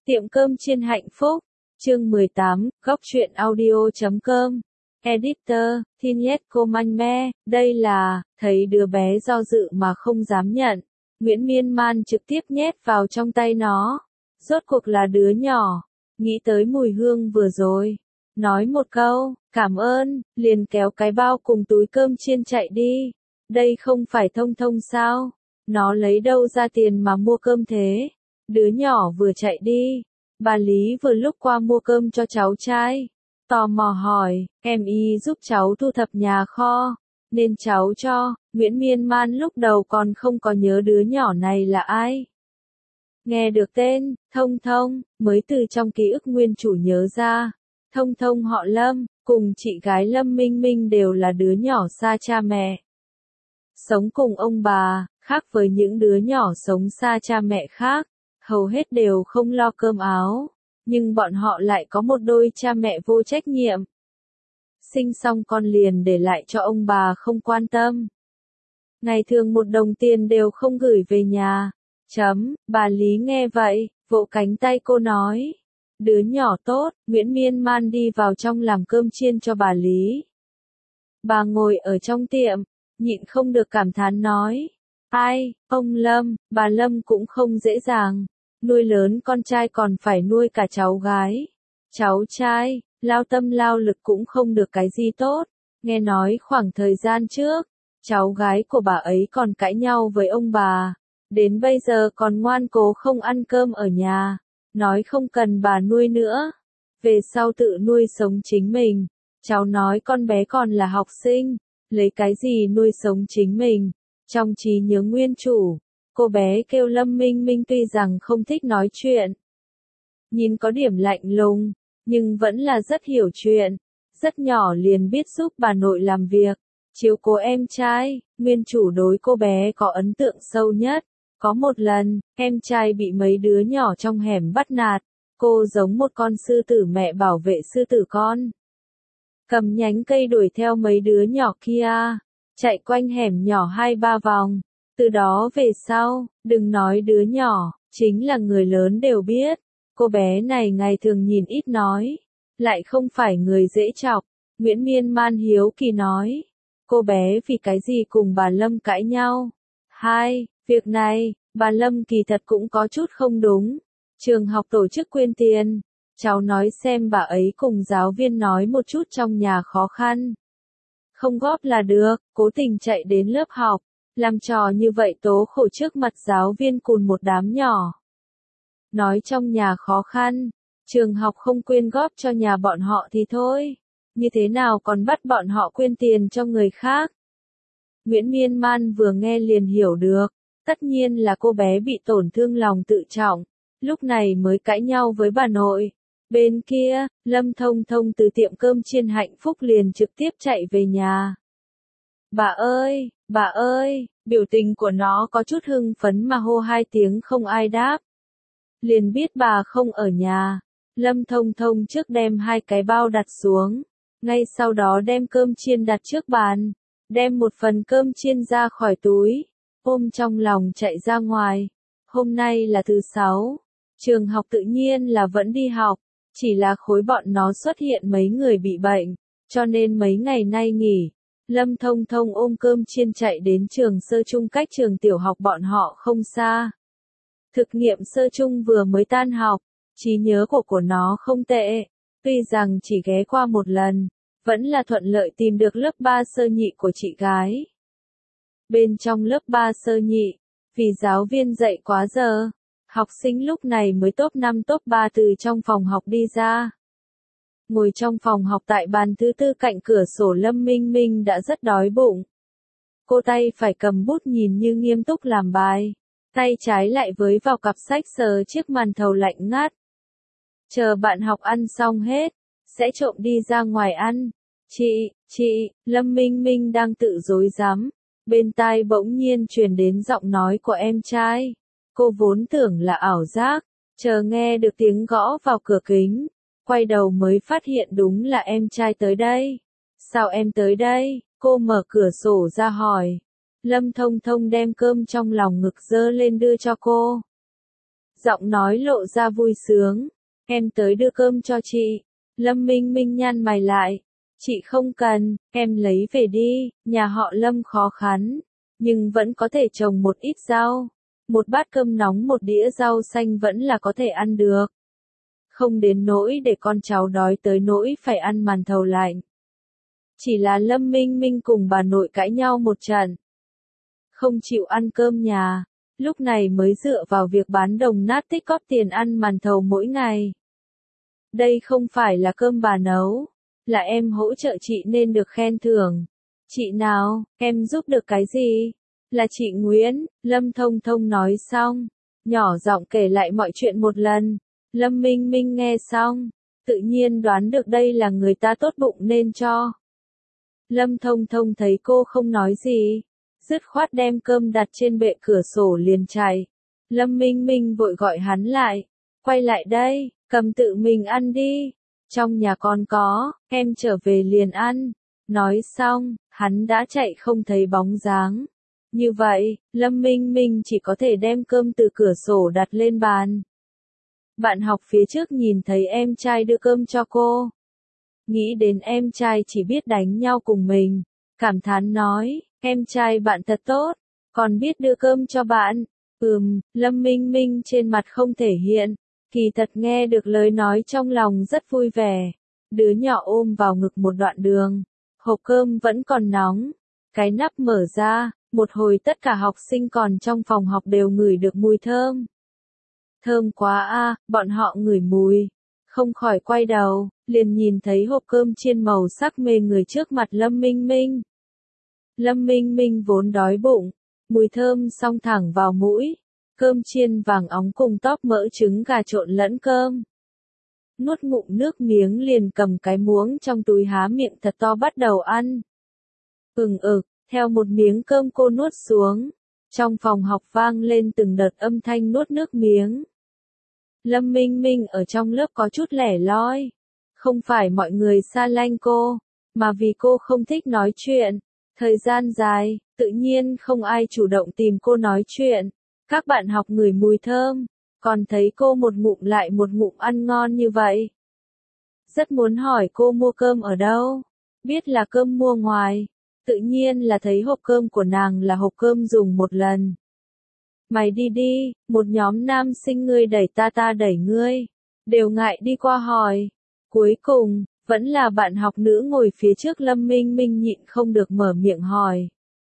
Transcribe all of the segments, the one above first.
Tiệm cơm chiên hạnh phúc, chương 18, góc truyện audio.com, editor, Thinet Comanme, đây là, thấy đứa bé do dự mà không dám nhận, Nguyễn Miên Man trực tiếp nhét vào trong tay nó, rốt cuộc là đứa nhỏ, nghĩ tới mùi hương vừa rồi, nói một câu, cảm ơn, liền kéo cái bao cùng túi cơm chiên chạy đi, đây không phải Thông Thông sao, nó lấy đâu ra tiền mà mua cơm thế? Đứa nhỏ vừa chạy đi, bà Lý vừa lúc qua mua cơm cho cháu trai, tò mò hỏi, em y giúp cháu thu thập nhà kho, nên cháu cho, Nguyễn Miên Man lúc đầu còn không có nhớ đứa nhỏ này là ai. Nghe được tên, Thông Thông, mới từ trong ký ức nguyên chủ nhớ ra, Thông Thông họ Lâm, cùng chị gái Lâm Minh Minh đều là đứa nhỏ xa cha mẹ. Sống cùng ông bà, khác với những đứa nhỏ sống xa cha mẹ khác, hầu hết đều không lo cơm áo, nhưng bọn họ lại có một đôi cha mẹ vô trách nhiệm. Sinh xong con liền để lại cho ông bà không quan tâm. Ngày thường một đồng tiền đều không gửi về nhà. Bà Lý nghe vậy, vỗ cánh tay cô nói. Đứa nhỏ tốt, Nguyễn Miên Man đi vào trong làm cơm chiên cho bà Lý. Bà ngồi ở trong tiệm, nhịn không được cảm thán nói. Ai, ông Lâm, bà Lâm cũng không dễ dàng. Nuôi lớn con trai còn phải nuôi cả cháu gái. Cháu trai, lao tâm lao lực cũng không được cái gì tốt. Nghe nói khoảng thời gian trước, cháu gái của bà ấy còn cãi nhau với ông bà. Đến bây giờ còn ngoan cố không ăn cơm ở nhà. Nói không cần bà nuôi nữa. Về sau tự nuôi sống chính mình. Cháu nói con bé còn là học sinh. Lấy cái gì nuôi sống chính mình. Trong trí nhớ nguyên chủ. Cô bé kêu Lâm Minh Minh tuy rằng không thích nói chuyện. Nhìn có điểm lạnh lùng, nhưng vẫn là rất hiểu chuyện. Rất nhỏ liền biết giúp bà nội làm việc. Chiếu cố em trai, nguyên chủ đối cô bé có ấn tượng sâu nhất. Có một lần, em trai bị mấy đứa nhỏ trong hẻm bắt nạt. Cô giống một con sư tử mẹ bảo vệ sư tử con. Cầm nhánh cây đuổi theo mấy đứa nhỏ kia. Chạy quanh hẻm nhỏ 2-3 vòng. Từ đó về sau, đừng nói đứa nhỏ, chính là người lớn đều biết. Cô bé này ngày thường nhìn ít nói, lại không phải người dễ chọc. Nguyễn Miên Man hiếu kỳ nói, cô bé vì cái gì cùng bà Lâm cãi nhau. Việc này, bà Lâm kỳ thật cũng có chút không đúng. Trường học tổ chức quyên tiền, cháu nói xem bà ấy cùng giáo viên nói một chút trong nhà khó khăn. Không góp là được, cố tình chạy đến lớp học. Làm trò như vậy tố khổ trước mặt giáo viên cùn một đám nhỏ. Nói trong nhà khó khăn, trường học không quyên góp cho nhà bọn họ thì thôi. Như thế nào còn bắt bọn họ quyên tiền cho người khác? Nguyễn Miên Man vừa nghe liền hiểu được. Tất nhiên là cô bé bị tổn thương lòng tự trọng. Lúc này mới cãi nhau với bà nội. Bên kia, Lâm Thông Thông từ tiệm cơm chiên hạnh phúc liền trực tiếp chạy về nhà. Bà ơi, biểu tình của nó có chút hưng phấn mà hô 2 tiếng không ai đáp. Liền biết bà không ở nhà. Lâm Thông Thông trước đem 2 cái bao đặt xuống. Ngay sau đó đem cơm chiên đặt trước bàn. Đem một phần cơm chiên ra khỏi túi. Ôm trong lòng chạy ra ngoài. Hôm nay là thứ 6. Trường học tự nhiên là vẫn đi học. Chỉ là khối bọn nó xuất hiện mấy người bị bệnh. Cho nên mấy ngày nay nghỉ. Lâm Thông Thông ôm cơm chiên chạy đến trường sơ trung cách trường tiểu học bọn họ không xa. Thực nghiệm sơ trung vừa mới tan học, trí nhớ của nó không tệ, tuy rằng chỉ ghé qua một lần, vẫn là thuận lợi tìm được lớp 3 sơ nhị của chị gái. Bên trong lớp 3 sơ nhị, vì giáo viên dạy quá giờ, học sinh lúc này mới top 5 top 3 từ trong phòng học đi ra. Ngồi trong phòng học tại bàn thứ 4 cạnh cửa sổ Lâm Minh Minh đã rất đói bụng. Cô tay phải cầm bút nhìn như nghiêm túc làm bài. Tay trái lại với vào cặp sách sờ chiếc màn thầu lạnh ngắt. Chờ bạn học ăn xong hết, sẽ trộm đi ra ngoài ăn. Chị, Lâm Minh Minh đang tự dối rắm. Bên tai bỗng nhiên truyền đến giọng nói của em trai. Cô vốn tưởng là ảo giác, chờ nghe được tiếng gõ vào cửa kính. Quay đầu mới phát hiện đúng là em trai tới đây. Sao em tới đây? Cô mở cửa sổ ra hỏi. Lâm Thông Thông đem cơm trong lòng ngực dơ lên đưa cho cô. Giọng nói lộ ra vui sướng. Em tới đưa cơm cho chị. Lâm Minh Minh nhăn mày lại. Chị không cần, em lấy về đi, nhà họ Lâm khó khăn, nhưng vẫn có thể trồng một ít rau. Một bát cơm nóng một đĩa rau xanh vẫn là có thể ăn được. Không đến nỗi để con cháu đói tới nỗi phải ăn màn thầu lạnh. Chỉ là Lâm Minh Minh cùng bà nội cãi nhau một trận. Không chịu ăn cơm nhà, lúc này mới dựa vào việc bán đồng nát tích cóp tiền ăn màn thầu mỗi ngày. Đây không phải là cơm bà nấu, là em hỗ trợ chị nên được khen thưởng. Chị nào, em giúp được cái gì? Là chị Nguyễn, Lâm Thông Thông nói xong, nhỏ giọng kể lại mọi chuyện một lần. Lâm Minh Minh nghe xong, tự nhiên đoán được đây là người ta tốt bụng nên cho. Lâm Thông Thông thấy cô không nói gì, dứt khoát đem cơm đặt trên bệ cửa sổ liền chạy. Lâm Minh Minh vội gọi hắn lại, quay lại đây, cầm tự mình ăn đi, trong nhà con có, em trở về liền ăn. Nói xong, hắn đã chạy không thấy bóng dáng. Như vậy, Lâm Minh Minh chỉ có thể đem cơm từ cửa sổ đặt lên bàn. Bạn học phía trước nhìn thấy em trai đưa cơm cho cô. Nghĩ đến em trai chỉ biết đánh nhau cùng mình, cảm thán nói, em trai bạn thật tốt, còn biết đưa cơm cho bạn. Lâm Minh Minh trên mặt không thể hiện, kỳ thật nghe được lời nói trong lòng rất vui vẻ. Đứa nhỏ ôm vào ngực một đoạn đường, hộp cơm vẫn còn nóng, cái nắp mở ra, một hồi tất cả học sinh còn trong phòng học đều ngửi được mùi thơm. Thơm quá a, bọn họ ngửi mùi, không khỏi quay đầu, liền nhìn thấy hộp cơm chiên màu sắc mê người trước mặt Lâm Minh Minh. Lâm Minh Minh vốn đói bụng, mùi thơm xông thẳng vào mũi, cơm chiên vàng óng cùng tóp mỡ trứng gà trộn lẫn cơm. Nuốt ngụm nước miếng liền cầm cái muỗng trong túi há miệng thật to bắt đầu ăn. Theo một miếng cơm cô nuốt xuống, trong phòng học vang lên từng đợt âm thanh nuốt nước miếng. Lâm Minh Minh ở trong lớp có chút lẻ loi, không phải mọi người xa lánh cô, mà vì cô không thích nói chuyện. Thời gian dài, tự nhiên không ai chủ động tìm cô nói chuyện. Các bạn học ngửi mùi thơm, còn thấy cô một ngụm lại một ngụm ăn ngon như vậy. Rất muốn hỏi cô mua cơm ở đâu, biết là cơm mua ngoài, tự nhiên là thấy hộp cơm của nàng là hộp cơm dùng một lần. Mày đi đi, một nhóm nam sinh ngươi đẩy ta đẩy ngươi, đều ngại đi qua hỏi. Cuối cùng, vẫn là bạn học nữ ngồi phía trước Lâm Minh Minh nhịn không được mở miệng hỏi.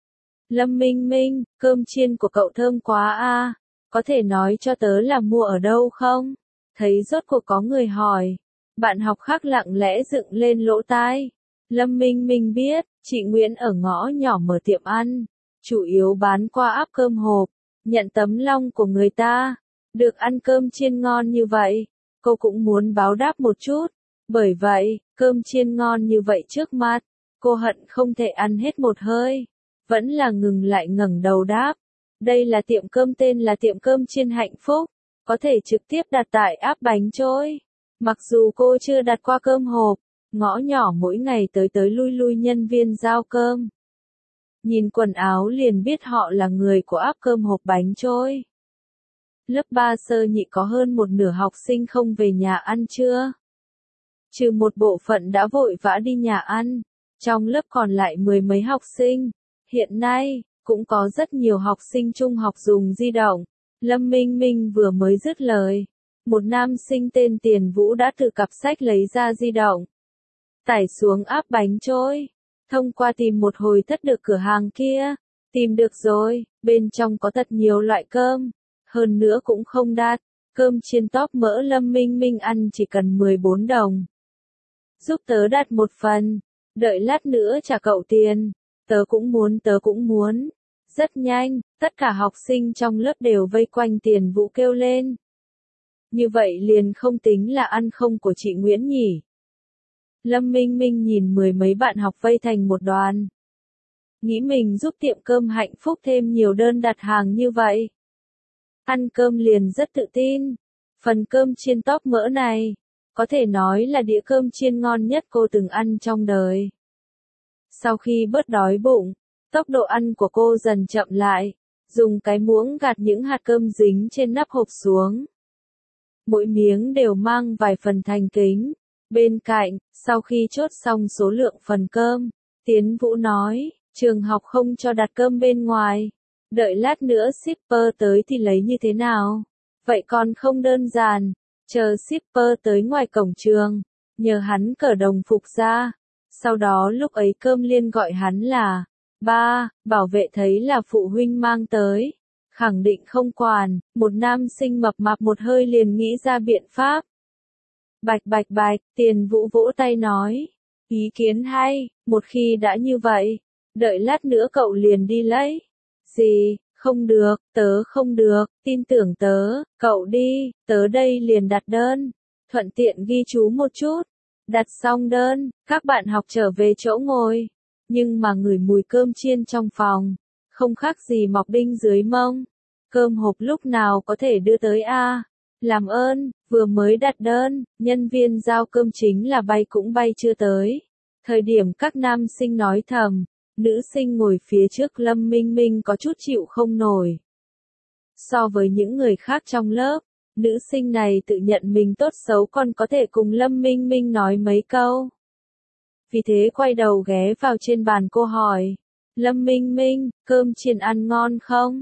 Lâm Minh Minh, cơm chiên của cậu thơm quá a, có thể nói cho tớ là mua ở đâu không? Thấy rốt cuộc có người hỏi, bạn học khác lặng lẽ dựng lên lỗ tai. Lâm Minh Minh biết, chị Nguyễn ở ngõ nhỏ mở tiệm ăn, chủ yếu bán qua áp cơm hộp, nhận tấm long của người ta, được ăn cơm chiên ngon như vậy, cô cũng muốn báo đáp một chút. Bởi vậy, cơm chiên ngon như vậy trước mặt, cô hận không thể ăn hết một hơi, vẫn là ngừng lại ngẩng đầu đáp. Đây là tiệm cơm tên là tiệm cơm chiên Hạnh Phúc, có thể trực tiếp đặt tại áp bánh trôi. Mặc dù cô chưa đặt qua cơm hộp, ngõ nhỏ mỗi ngày tới tới lui lui nhân viên giao cơm. Nhìn quần áo liền biết họ là người của áp cơm hộp bánh trôi. Lớp 3 sơ nhị có hơn một nửa học sinh không về nhà ăn trưa. Trừ một bộ phận đã vội vã đi nhà ăn, trong lớp còn lại mười mấy học sinh. Hiện nay, cũng có rất nhiều học sinh trung học dùng di động. Lâm Minh Minh vừa mới dứt lời, một nam sinh tên Tiền Vũ đã từ cặp sách lấy ra di động, tải xuống áp bánh trôi, thông qua tìm một hồi thất được cửa hàng kia, tìm được rồi, bên trong có thật nhiều loại cơm, hơn nữa cũng không đắt, cơm chiên tóp mỡ Lâm Minh Minh ăn chỉ cần 14 đồng. Giúp tớ đặt một phần, đợi lát nữa trả cậu tiền, tớ cũng muốn. Rất nhanh, tất cả học sinh trong lớp đều vây quanh Tiền Vũ kêu lên. Như vậy liền không tính là ăn không của chị Nguyễn nhỉ. Lâm Minh Minh nhìn mười mấy bạn học vây thành một đoàn. Nghĩ mình giúp tiệm cơm Hạnh Phúc thêm nhiều đơn đặt hàng như vậy. Ăn cơm liền rất tự tin. Phần cơm chiên tóp mỡ này, có thể nói là đĩa cơm chiên ngon nhất cô từng ăn trong đời. Sau khi bớt đói bụng, tốc độ ăn của cô dần chậm lại, dùng cái muỗng gạt những hạt cơm dính trên nắp hộp xuống. Mỗi miếng đều mang vài phần thành kính. Bên cạnh, sau khi chốt xong số lượng phần cơm, Tiến Vũ nói, trường học không cho đặt cơm bên ngoài. Đợi lát nữa shipper tới thì lấy như thế nào? Vậy còn không đơn giản. Chờ shipper tới ngoài cổng trường, nhờ hắn cởi đồng phục ra. Sau đó lúc ấy Cơm Liên gọi hắn là ba, bảo vệ thấy là phụ huynh mang tới. Khẳng định không quản, một nam sinh mập mạp một hơi liền nghĩ ra biện pháp. Bạch bạch bạch, Tiền Vũ vỗ tay nói. Ý kiến hay, một khi đã như vậy, đợi lát nữa cậu liền đi lấy. Gì, không được, tớ không được, tin tưởng tớ, cậu đi, tớ đây liền đặt đơn. Thuận tiện ghi chú một chút. Đặt xong đơn, các bạn học trở về chỗ ngồi. Nhưng mà ngửi mùi cơm chiên trong phòng, không khác gì mọc đinh dưới mông. Cơm hộp lúc nào có thể đưa tới a? Làm ơn, vừa mới đặt đơn, nhân viên giao cơm chính là bay cũng bay chưa tới. Thời điểm các nam sinh nói thầm, nữ sinh ngồi phía trước Lâm Minh Minh có chút chịu không nổi. So với những người khác trong lớp, nữ sinh này tự nhận mình tốt xấu còn có thể cùng Lâm Minh Minh nói mấy câu. Vì thế quay đầu ghé vào trên bàn cô hỏi, Lâm Minh Minh, cơm chiên ăn ngon không?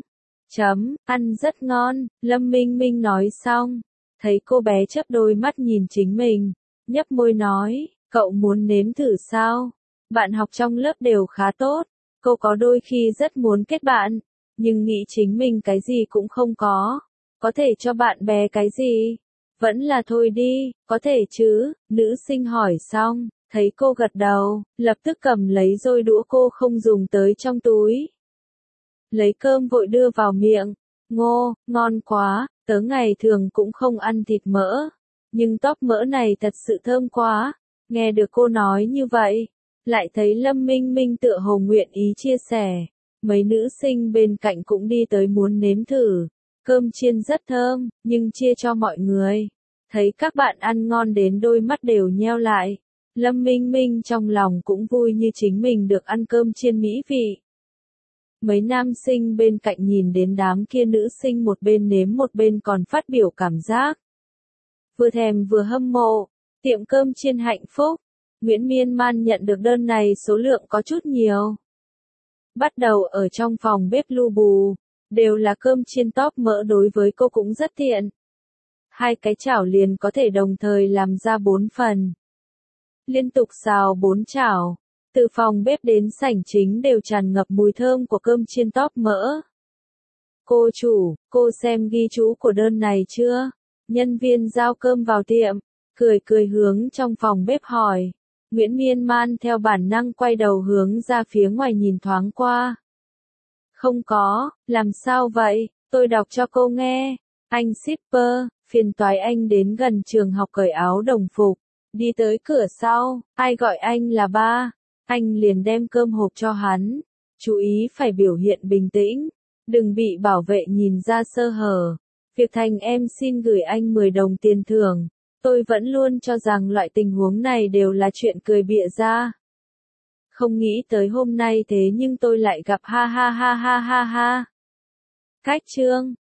Ăn rất ngon, Lâm Minh Minh nói xong, thấy cô bé chớp đôi mắt nhìn chính mình, nhấp môi nói, cậu muốn nếm thử sao? Bạn học trong lớp đều khá tốt, cô có đôi khi rất muốn kết bạn, nhưng nghĩ chính mình cái gì cũng không có thể cho bạn bè cái gì? Vẫn là thôi đi, có thể chứ, nữ sinh hỏi xong, thấy cô gật đầu, lập tức cầm lấy dôi đũa cô không dùng tới trong túi. Lấy cơm vội đưa vào miệng, ngô, ngon quá, tớ ngày thường cũng không ăn thịt mỡ, nhưng tóp mỡ này thật sự thơm quá, nghe được cô nói như vậy, lại thấy Lâm Minh Minh tựa hồ nguyện ý chia sẻ, mấy nữ sinh bên cạnh cũng đi tới muốn nếm thử. Cơm chiên rất thơm, nhưng chia cho mọi người. Thấy các bạn ăn ngon đến đôi mắt đều nheo lại. Lâm Minh Minh trong lòng cũng vui như chính mình được ăn cơm chiên mỹ vị. Mấy nam sinh bên cạnh nhìn đến đám kia nữ sinh một bên nếm một bên còn phát biểu cảm giác. Vừa thèm vừa hâm mộ. Tiệm cơm chiên Hạnh Phúc. Nguyễn Miên Man nhận được đơn này số lượng có chút nhiều. Bắt đầu ở trong phòng bếp lu bù. Đều là cơm chiên tóp mỡ đối với cô cũng rất tiện. 2 cái chảo liền có thể đồng thời làm ra 4 phần. Liên tục xào 4 chảo. Từ phòng bếp đến sảnh chính đều tràn ngập mùi thơm của cơm chiên tóp mỡ. Cô chủ, cô xem ghi chú của đơn này chưa? Nhân viên giao cơm vào tiệm, cười hướng trong phòng bếp hỏi. Nguyễn Miên Man theo bản năng quay đầu hướng ra phía ngoài nhìn thoáng qua. Không có, làm sao vậy, tôi đọc cho cô nghe. Anh shipper, phiền toái anh đến gần trường học cởi áo đồng phục, đi tới cửa sau, ai gọi anh là ba, anh liền đem cơm hộp cho hắn. Chú ý phải biểu hiện bình tĩnh, đừng bị bảo vệ nhìn ra sơ hở. Việc thành em xin gửi anh 10 đồng tiền thưởng, tôi vẫn luôn cho rằng loại tình huống này đều là chuyện cười bịa ra. Không nghĩ tới hôm nay thế nhưng tôi lại gặp ha ha ha ha ha ha. Cách chương